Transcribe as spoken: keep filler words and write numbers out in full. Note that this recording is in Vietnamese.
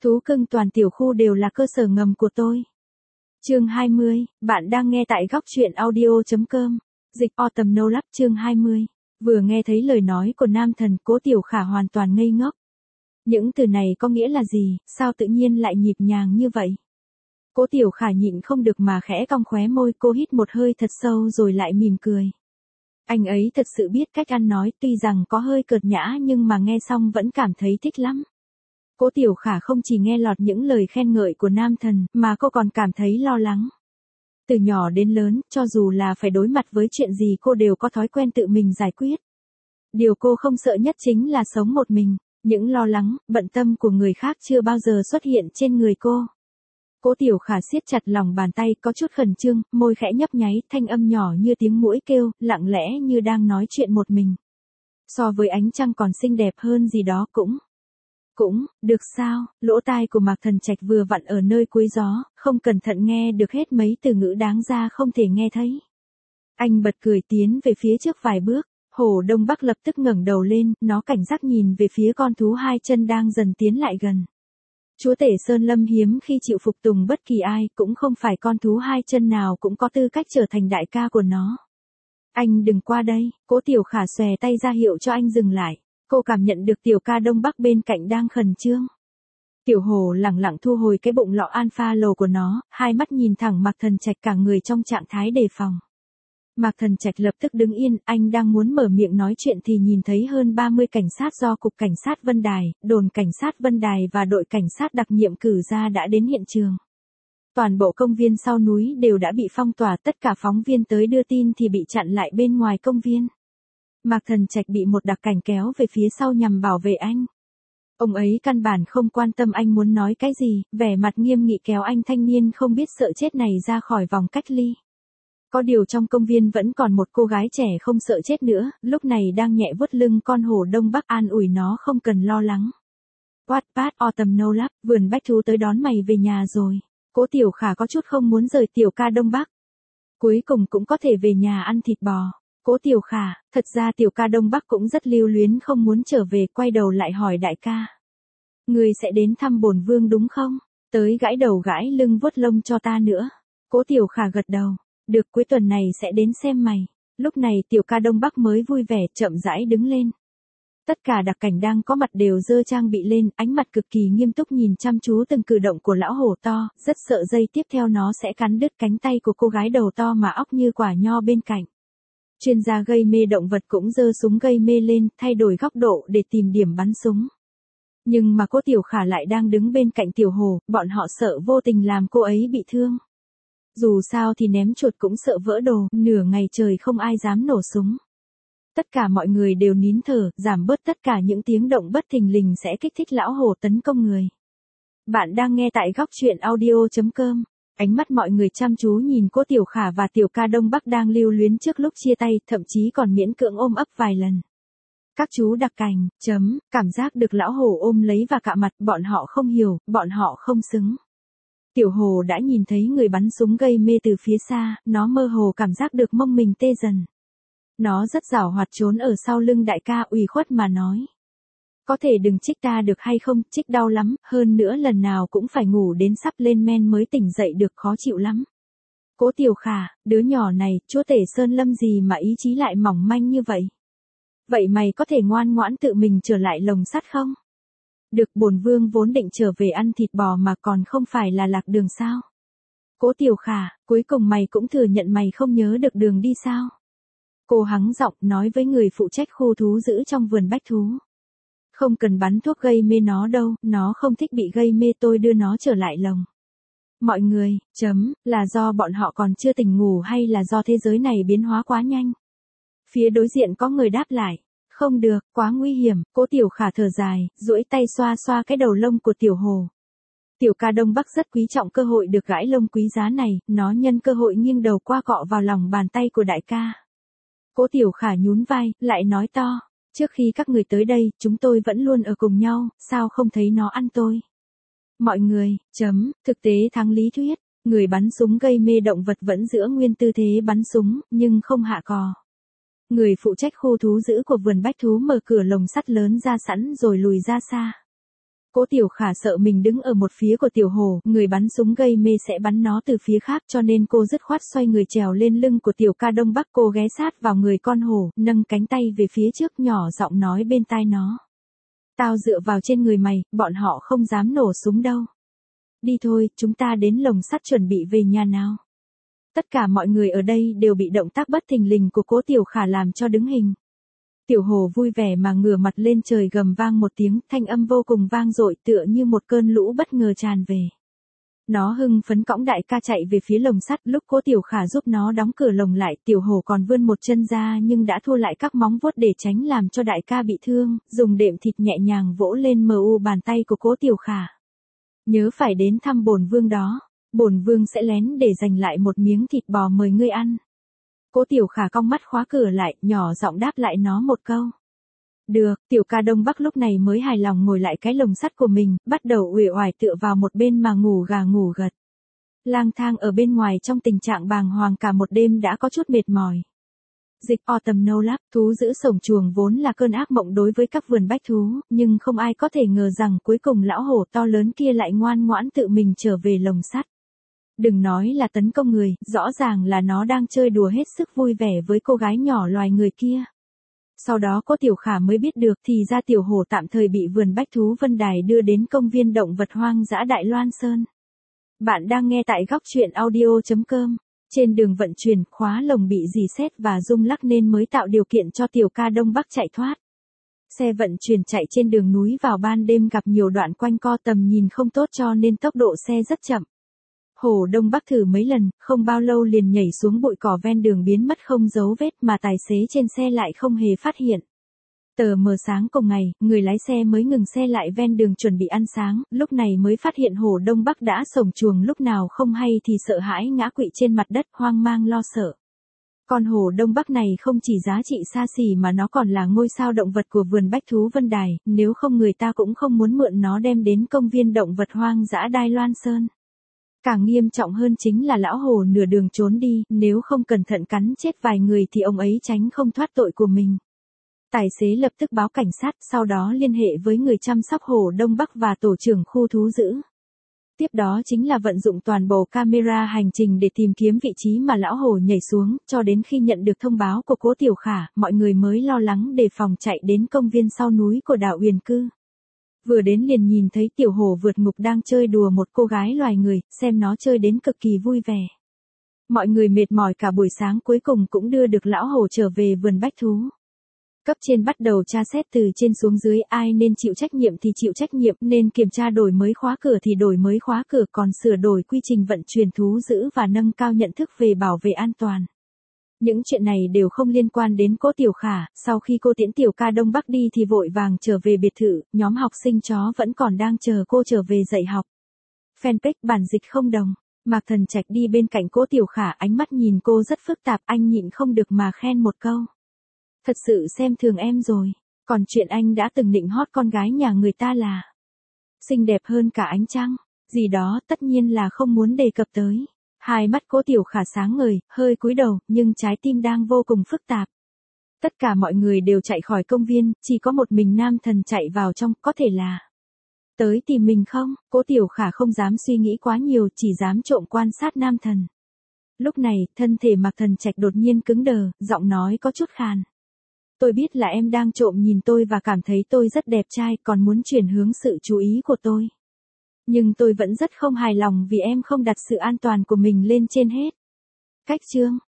Thú cưng toàn tiểu khu đều là cơ sở ngầm của tôi. Chương hai mươi, bạn đang nghe tại góc truyện audio chấm com. Dịch Autumn No Love chương hai mươi. Vừa nghe thấy lời nói của nam thần, Cố Tiểu Khả hoàn toàn ngây ngốc. Những từ này có nghĩa là gì, sao tự nhiên lại nhịp nhàng như vậy? Cố Tiểu Khả nhịn không được mà khẽ cong khóe môi, cô hít một hơi thật sâu rồi lại mỉm cười. Anh ấy thật sự biết cách ăn nói, tuy rằng có hơi cợt nhã nhưng mà nghe xong vẫn cảm thấy thích lắm. Cố Tiểu Khả không chỉ nghe lọt những lời khen ngợi của nam thần, mà cô còn cảm thấy lo lắng. Từ nhỏ đến lớn, cho dù là phải đối mặt với chuyện gì cô đều có thói quen tự mình giải quyết. Điều cô không sợ nhất chính là sống một mình. Những lo lắng, bận tâm của người khác chưa bao giờ xuất hiện trên người cô. Cố Tiểu Khả siết chặt lòng bàn tay, có chút khẩn trương, môi khẽ nhấp nháy, thanh âm nhỏ như tiếng muỗi kêu, lặng lẽ như đang nói chuyện một mình. So với ánh trăng còn xinh đẹp hơn gì đó cũng. Cũng, được sao, lỗ tai của Mạc Thần Trạch vừa vặn ở nơi cuối gió, không cẩn thận nghe được hết mấy từ ngữ đáng ra không thể nghe thấy. Anh bật cười tiến về phía trước vài bước, Hổ Đông Bắc lập tức ngẩng đầu lên, nó cảnh giác nhìn về phía con thú hai chân đang dần tiến lại gần. Chúa tể Sơn Lâm hiếm khi chịu phục tùng bất kỳ ai, cũng không phải con thú hai chân nào cũng có tư cách trở thành đại ca của nó. Anh đừng qua đây, Cố Tiểu Khả xòe tay ra hiệu cho anh dừng lại. Cô cảm nhận được tiểu ca Đông Bắc bên cạnh đang khẩn trương. Tiểu Hổ lẳng lặng thu hồi cái bụng lọ alpha lồ của nó, hai mắt nhìn thẳng Mạc Thần Trạch, cả người trong trạng thái đề phòng. Mạc Thần Trạch lập tức đứng yên, anh đang muốn mở miệng nói chuyện thì nhìn thấy hơn ba mươi cảnh sát do Cục Cảnh sát Vân Đài, đồn cảnh sát Vân Đài và đội cảnh sát đặc nhiệm cử ra đã đến hiện trường. Toàn bộ công viên sau núi đều đã bị phong tỏa, tất cả phóng viên tới đưa tin thì bị chặn lại bên ngoài công viên. Mạc Thần Trạch bị một đặc cảnh kéo về phía sau nhằm bảo vệ anh. Ông ấy căn bản không quan tâm anh muốn nói cái gì, vẻ mặt nghiêm nghị kéo anh thanh niên không biết sợ chết này ra khỏi vòng cách ly. Có điều trong công viên vẫn còn một cô gái trẻ không sợ chết nữa, lúc này đang nhẹ vuốt lưng con hổ Đông Bắc, an ủi nó không cần lo lắng. Wattpad Autumn No Love, vườn bách thú tới đón mày về nhà rồi. Cố Tiểu Khả có chút không muốn rời tiểu ca Đông Bắc. Cuối cùng cũng có thể về nhà ăn thịt bò. Cố Tiểu Khả, thật ra tiểu ca Đông Bắc cũng rất lưu luyến không muốn trở về, quay đầu lại hỏi đại ca. Người sẽ đến thăm bổn vương đúng không? Tới gãi đầu gãi lưng vuốt lông cho ta nữa. Cố Tiểu Khả gật đầu. Được, cuối tuần này sẽ đến xem mày. Lúc này tiểu ca Đông Bắc mới vui vẻ chậm rãi đứng lên. Tất cả đặc cảnh đang có mặt đều giơ trang bị lên, ánh mặt cực kỳ nghiêm túc nhìn chăm chú từng cử động của lão hổ to, rất sợ giây tiếp theo nó sẽ cắn đứt cánh tay của cô gái đầu to mà óc như quả nho bên cạnh. Chuyên gia gây mê động vật cũng giơ súng gây mê lên, thay đổi góc độ để tìm điểm bắn súng. Nhưng mà Cố Tiểu Khả lại đang đứng bên cạnh tiểu hổ, bọn họ sợ vô tình làm cô ấy bị thương. Dù sao thì ném chuột cũng sợ vỡ đồ, nửa ngày trời không ai dám nổ súng. Tất cả mọi người đều nín thở, giảm bớt tất cả những tiếng động bất thình lình sẽ kích thích lão hổ tấn công người. Bạn đang nghe tại góc truyện audio chấm com. Ánh mắt mọi người chăm chú nhìn Cố Tiểu Khả và tiểu ca Đông Bắc đang lưu luyến trước lúc chia tay, thậm chí còn miễn cưỡng ôm ấp vài lần. Các chú đặc cảnh, chấm, cảm giác được lão hổ ôm lấy và cạ mặt, bọn họ không hiểu, bọn họ không xứng. Tiểu hổ đã nhìn thấy người bắn súng gây mê từ phía xa, nó mơ hồ cảm giác được mông mình tê dần. Nó rất giảo hoạt trốn ở sau lưng đại ca, ủy khuất mà nói. Có thể đừng chích ta được hay không, chích đau lắm, hơn nữa lần nào cũng phải ngủ đến sắp lên men mới tỉnh dậy được, khó chịu lắm. Cố Tiểu Khả, đứa nhỏ này, chúa tể Sơn Lâm gì mà ý chí lại mỏng manh như vậy? Vậy mày có thể ngoan ngoãn tự mình trở lại lồng sắt không? Được, bổn vương vốn định trở về ăn thịt bò mà còn không phải là lạc đường sao? Cố Tiểu Khả, cuối cùng mày cũng thừa nhận mày không nhớ được đường đi sao? Cô hắng giọng nói với người phụ trách khu thú giữ trong vườn bách thú. Không cần bắn thuốc gây mê nó đâu, nó không thích bị gây mê, tôi đưa nó trở lại lồng. Mọi người, chấm, là do bọn họ còn chưa tỉnh ngủ hay là do thế giới này biến hóa quá nhanh? Phía đối diện có người đáp lại. Không được, quá nguy hiểm. Cố Tiểu Khả thở dài, duỗi tay xoa xoa cái đầu lông của tiểu hồ. Tiểu ca Đông Bắc rất quý trọng cơ hội được gãi lông quý giá này, nó nhân cơ hội nghiêng đầu qua cọ vào lòng bàn tay của đại ca. Cố Tiểu Khả nhún vai, lại nói to. Trước khi các người tới đây, chúng tôi vẫn luôn ở cùng nhau, sao không thấy nó ăn tôi? Mọi người, chấm, thực tế thắng lý thuyết, người bắn súng gây mê động vật vẫn giữ nguyên tư thế bắn súng, nhưng không hạ cò. Người phụ trách khu thú giữ của vườn bách thú mở cửa lồng sắt lớn ra sẵn rồi lùi ra xa. Cố Tiểu Khả sợ mình đứng ở một phía của Tiểu Hổ, người bắn súng gây mê sẽ bắn nó từ phía khác, cho nên cô dứt khoát xoay người trèo lên lưng của Tiểu Ca Đông Bắc. Cô ghé sát vào người con hổ, nâng cánh tay về phía trước, nhỏ giọng nói bên tai nó. Tao dựa vào trên người mày, bọn họ không dám nổ súng đâu. Đi thôi, chúng ta đến lồng sắt chuẩn bị về nhà nào. Tất cả mọi người ở đây đều bị động tác bất thình lình của Cố Tiểu Khả làm cho đứng hình. Tiểu Hổ vui vẻ mà ngửa mặt lên trời gầm vang một tiếng, thanh âm vô cùng vang dội, tựa như một cơn lũ bất ngờ tràn về. Nó hưng phấn cõng đại ca chạy về phía lồng sắt. Lúc Cố Tiểu Khả giúp nó đóng cửa lồng lại, Tiểu Hổ còn vươn một chân ra nhưng đã thua lại các móng vuốt để tránh làm cho đại ca bị thương, dùng đệm thịt nhẹ nhàng vỗ lên mờ u bàn tay của Cố Tiểu Khả. Nhớ phải đến thăm bổn vương đó, bổn vương sẽ lén để dành lại một miếng thịt bò mời ngươi ăn. Cố Tiểu Khả cong mắt khóa cửa lại, nhỏ giọng đáp lại nó một câu. Được, Tiểu Ca Đông Bắc lúc này mới hài lòng ngồi lại cái lồng sắt của mình, bắt đầu uể oải tựa vào một bên mà ngủ gà ngủ gật. Lang thang ở bên ngoài trong tình trạng bàng hoàng cả một đêm đã có chút mệt mỏi. Dịch Autumn No Lab, thú giữ sổng chuồng vốn là cơn ác mộng đối với các vườn bách thú, nhưng không ai có thể ngờ rằng cuối cùng lão hổ to lớn kia lại ngoan ngoãn tự mình trở về lồng sắt. Đừng nói là tấn công người, rõ ràng là nó đang chơi đùa hết sức vui vẻ với cô gái nhỏ loài người kia. Sau đó Cố Tiểu Khả mới biết được thì ra Tiểu Hổ tạm thời bị vườn bách thú Vân Đài đưa đến công viên động vật hoang dã Đại Loan Sơn. Bạn đang nghe tại góc truyện audio chấm com. Trên đường vận chuyển, khóa lồng bị rỉ sét và rung lắc nên mới tạo điều kiện cho Tiểu Ca Đông Bắc chạy thoát. Xe vận chuyển chạy trên đường núi vào ban đêm gặp nhiều đoạn quanh co, tầm nhìn không tốt cho nên tốc độ xe rất chậm. Hổ Đông Bắc thử mấy lần, không bao lâu liền nhảy xuống bụi cỏ ven đường biến mất không dấu vết, mà tài xế trên xe lại không hề phát hiện. Tờ mờ sáng cùng ngày, người lái xe mới ngừng xe lại ven đường chuẩn bị ăn sáng, lúc này mới phát hiện Hổ Đông Bắc đã sổng chuồng, lúc nào không hay thì sợ hãi ngã quỵ trên mặt đất, hoang mang lo sợ. Con hổ Đông Bắc này không chỉ giá trị xa xỉ mà nó còn là ngôi sao động vật của vườn bách thú Vân Đài, nếu không người ta cũng không muốn mượn nó đem đến công viên động vật hoang dã Đài Loan Sơn. Càng nghiêm trọng hơn chính là lão hổ nửa đường trốn đi, nếu không cẩn thận cắn chết vài người thì ông ấy tránh không thoát tội của mình. Tài xế lập tức báo cảnh sát, sau đó liên hệ với người chăm sóc hổ Đông Bắc và tổ trưởng khu thú giữ. Tiếp đó chính là vận dụng toàn bộ camera hành trình để tìm kiếm vị trí mà lão hổ nhảy xuống, cho đến khi nhận được thông báo của Cố Tiểu Khả, mọi người mới lo lắng đề phòng chạy đến công viên sau núi của đảo Uyển Cư. Vừa đến liền nhìn thấy Tiểu Hổ vượt ngục đang chơi đùa một cô gái loài người, xem nó chơi đến cực kỳ vui vẻ. Mọi người mệt mỏi cả buổi sáng cuối cùng cũng đưa được lão hổ trở về vườn bách thú. Cấp trên bắt đầu tra xét từ trên xuống dưới, ai nên chịu trách nhiệm thì chịu trách nhiệm, nên kiểm tra đổi mới khóa cửa thì đổi mới khóa cửa, còn sửa đổi quy trình vận chuyển thú giữ và nâng cao nhận thức về bảo vệ an toàn. Những chuyện này đều không liên quan đến Cố Tiểu Khả, sau khi cô tiễn Tiểu Ca Đông Bắc đi thì vội vàng trở về biệt thự, nhóm học sinh chó vẫn còn đang chờ cô trở về dạy học. Fanpage bản dịch không đồng, Mạc Thần Trạch đi bên cạnh Cố Tiểu Khả, ánh mắt nhìn cô rất phức tạp, anh nhịn không được mà khen một câu. Thật sự xem thường em rồi, còn chuyện anh đã từng nịnh hót con gái nhà người ta là xinh đẹp hơn cả ánh trăng, gì đó tất nhiên là không muốn đề cập tới. Hai mắt Cố Tiểu Khả sáng ngời, hơi cúi đầu, nhưng trái tim đang vô cùng phức tạp. Tất cả mọi người đều chạy khỏi công viên, chỉ có một mình Nam Thần chạy vào trong, có thể là tới tìm mình không? Cố Tiểu Khả không dám suy nghĩ quá nhiều, chỉ dám trộm quan sát Nam Thần. Lúc này, thân thể Mạc Thần Trạch đột nhiên cứng đờ, giọng nói có chút khàn. Tôi biết là em đang trộm nhìn tôi và cảm thấy tôi rất đẹp trai, còn muốn chuyển hướng sự chú ý của tôi. Nhưng tôi vẫn rất không hài lòng vì em không đặt sự an toàn của mình lên trên hết. Cách chương,